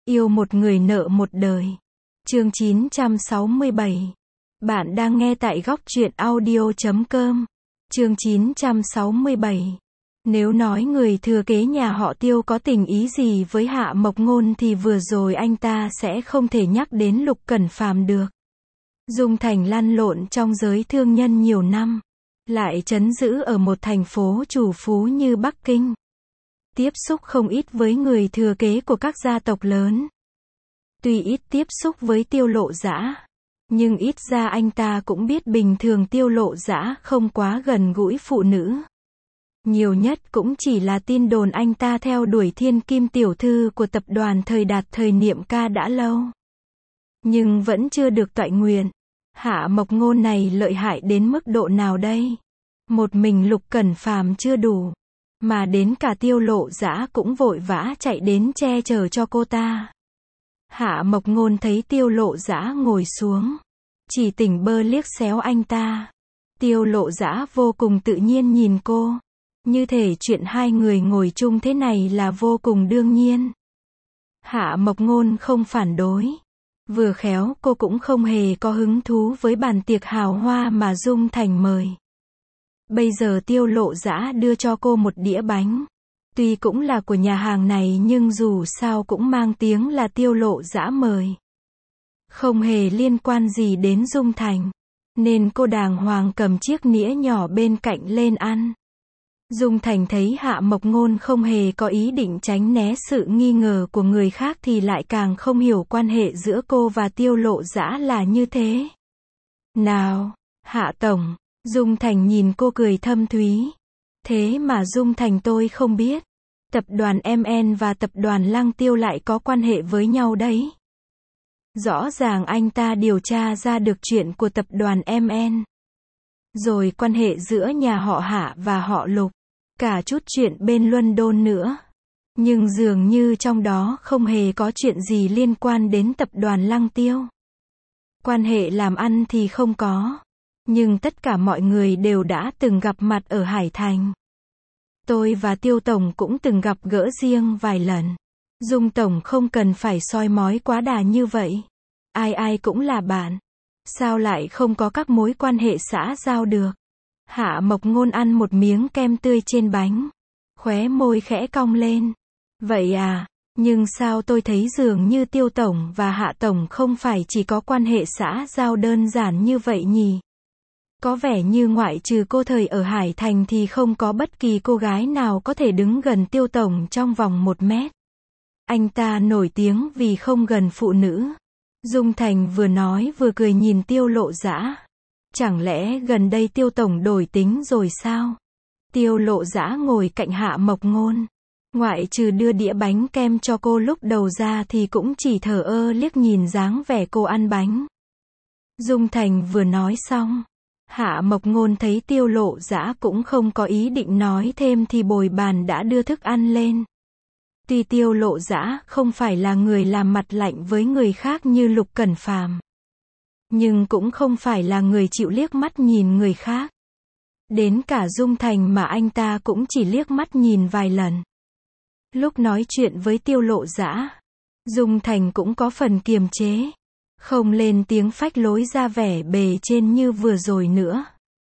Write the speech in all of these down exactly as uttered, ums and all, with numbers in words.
Yêu một người nợ một đời. Chương chín trăm sáu mươi bảy. Bạn đang nghe tại góc truyện audio chấm com. Chương chín trăm sáu mươi bảy. Nếu nói người thừa kế nhà họ Tiêu có tình ý gì với Hạ Mộc Ngôn thì vừa rồi anh ta sẽ không thể nhắc đến Lục Cẩn Phàm được. Dung Thành lăn lộn trong giới thương nhân nhiều năm, lại trấn giữ ở một thành phố chủ phú như Bắc Kinh. Tiếp xúc không ít với người thừa kế của các gia tộc lớn. Tuy ít tiếp xúc với Tiêu Lộ Dã, nhưng ít ra anh ta cũng biết bình thường Tiêu Lộ Dã không quá gần gũi phụ nữ. Nhiều nhất cũng chỉ là tin đồn anh ta theo đuổi thiên kim tiểu thư của tập đoàn Thời Đạt thời Niệm Ca đã lâu. Nhưng vẫn chưa được toại nguyện. Hạ Mộc Ngôn này lợi hại đến mức độ nào đây? Một mình Lục Cẩn Phàm chưa đủ, mà đến cả Tiêu Lộ Dã cũng vội vã chạy đến che chở cho cô ta. Hạ Mộc Ngôn thấy Tiêu Lộ Dã ngồi xuống, chỉ tỉnh bơ liếc xéo anh ta. Tiêu Lộ Dã vô cùng tự nhiên nhìn cô, như thể chuyện hai người ngồi chung thế này là vô cùng đương nhiên. Hạ Mộc Ngôn không phản đối. Vừa khéo cô cũng không hề có hứng thú với bàn tiệc hào hoa mà Dung Thành mời. Bây giờ Tiêu Lộ Dã đưa cho cô một đĩa bánh. Tuy cũng là của nhà hàng này nhưng dù sao cũng mang tiếng là Tiêu Lộ Dã mời. Không hề liên quan gì đến Dung Thành, nên cô đàng hoàng cầm chiếc nĩa nhỏ bên cạnh lên ăn. Dung Thành thấy Hạ Mộc Ngôn không hề có ý định tránh né sự nghi ngờ của người khác thì lại càng không hiểu quan hệ giữa cô và Tiêu Lộ Dã là như thế. Nào, Hạ Tổng. Dung Thành nhìn cô cười thâm thúy. Thế mà Dung Thành tôi không biết. Tập đoàn em en và tập đoàn Lăng Tiêu lại có quan hệ với nhau đấy. Rõ ràng anh ta điều tra ra được chuyện của tập đoàn em en. Rồi quan hệ giữa nhà họ Hạ và họ Lục. Cả chút chuyện bên London nữa. Nhưng dường như trong đó không hề có chuyện gì liên quan đến tập đoàn Lăng Tiêu. Quan hệ làm ăn thì không có. Nhưng tất cả mọi người đều đã từng gặp mặt ở Hải Thành. Tôi và Tiêu Tổng cũng từng gặp gỡ riêng vài lần. Dung Tổng không cần phải soi mói quá đà như vậy. Ai ai cũng là bạn. Sao lại không có các mối quan hệ xã giao được? Hạ Mộc Ngôn ăn một miếng kem tươi trên bánh. Khóe môi khẽ cong lên. Vậy à, nhưng sao tôi thấy dường như Tiêu Tổng và Hạ Tổng không phải chỉ có quan hệ xã giao đơn giản như vậy nhỉ? Có vẻ như ngoại trừ cô Thời ở Hải Thành thì không có bất kỳ cô gái nào có thể đứng gần Tiêu Tổng trong vòng một mét. Anh ta nổi tiếng vì không gần phụ nữ. Dung Thành vừa nói vừa cười nhìn Tiêu Lộ Dã. Chẳng lẽ gần đây Tiêu Tổng đổi tính rồi sao? Tiêu Lộ Dã ngồi cạnh Hạ Mộc Ngôn. Ngoại trừ đưa đĩa bánh kem cho cô lúc đầu ra thì cũng chỉ thờ ơ liếc nhìn dáng vẻ cô ăn bánh. Dung Thành vừa nói xong, Hạ Mộc Ngôn thấy Tiêu Lộ Dã cũng không có ý định nói thêm thì bồi bàn đã đưa thức ăn lên. Tuy Tiêu Lộ Dã không phải là người làm mặt lạnh với người khác như Lục Cẩn Phàm, nhưng cũng không phải là người chịu liếc mắt nhìn người khác. Đến cả Dung Thành mà anh ta cũng chỉ liếc mắt nhìn vài lần. Lúc nói chuyện với Tiêu Lộ Dã, Dung Thành cũng có phần kiềm chế. Không lên tiếng phách lối ra vẻ bề trên như vừa rồi nữa.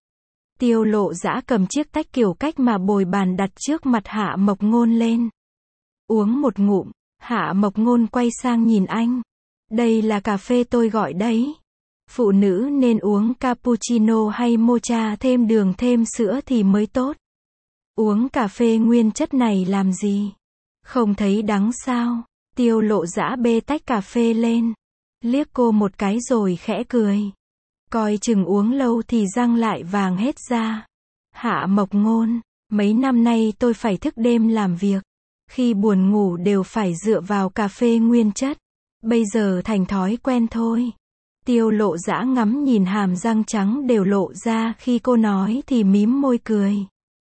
Tiêu Lộ Dã cầm chiếc tách kiểu cách mà bồi bàn đặt trước mặt Hạ Mộc Ngôn lên. Uống một ngụm, Hạ Mộc Ngôn quay sang nhìn anh. Đây là cà phê tôi gọi đấy. Phụ nữ nên uống cappuccino hay mocha thêm đường thêm sữa thì mới tốt. Uống cà phê nguyên chất này làm gì? Không thấy đắng sao? Tiêu Lộ Dã bê tách cà phê lên, liếc cô một cái rồi khẽ cười. Coi chừng uống lâu thì răng lại vàng hết ra. Hạ Mộc Ngôn, mấy năm nay tôi phải thức đêm làm việc. Khi buồn ngủ đều phải dựa vào cà phê nguyên chất. Bây giờ thành thói quen thôi. Tiêu Lộ Dã ngắm nhìn hàm răng trắng đều lộ ra khi cô nói thì mím môi cười.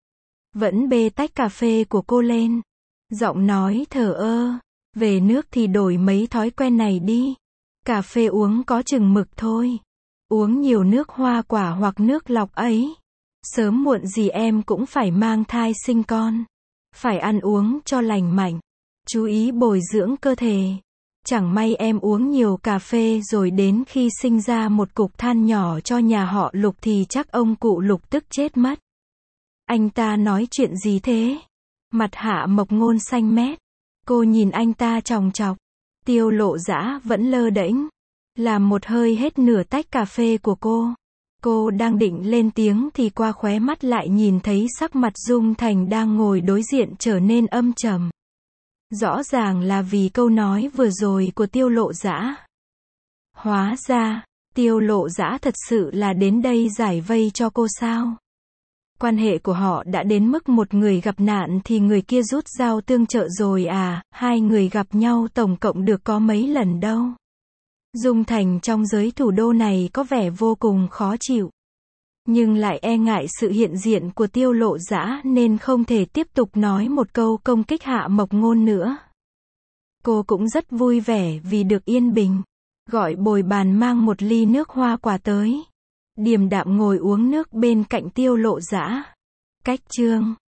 Vẫn bê tách cà phê của cô lên. Giọng nói thờ ơ. Về nước thì đổi mấy thói quen này đi. Cà phê uống có chừng mực thôi. Uống nhiều nước hoa quả hoặc nước lọc ấy. Sớm muộn gì em cũng phải mang thai sinh con. Phải ăn uống cho lành mạnh. Chú ý bồi dưỡng cơ thể. Chẳng may em uống nhiều cà phê rồi đến khi sinh ra một cục than nhỏ cho nhà họ Lục thì chắc ông cụ Lục tức chết mất. Anh ta nói chuyện gì thế? Mặt Hạ Mộc Ngôn xanh mét. Cô nhìn anh ta chòng chọc. Tiêu Lộ Dã vẫn lơ đễnh, làm một hơi hết nửa tách cà phê của cô. Cô đang định lên tiếng thì qua khóe mắt lại nhìn thấy sắc mặt Dung Thành đang ngồi đối diện trở nên âm trầm. Rõ ràng là vì câu nói vừa rồi của Tiêu Lộ Dã. Hóa ra, Tiêu Lộ Dã thật sự là đến đây giải vây cho cô sao? Quan hệ của họ đã đến mức một người gặp nạn thì người kia rút dao tương trợ rồi à, hai người gặp nhau tổng cộng được có mấy lần đâu. Dung Thành trong giới thủ đô này có vẻ vô cùng khó chịu. Nhưng lại e ngại sự hiện diện của Tiêu Lộ Dã nên không thể tiếp tục nói một câu công kích Hạ Mộc Ngôn nữa. Cô cũng rất vui vẻ vì được yên bình. Gọi bồi bàn mang một ly nước hoa quả tới. Điềm đạm ngồi uống nước bên cạnh Tiêu Lộ Dã. Cách chương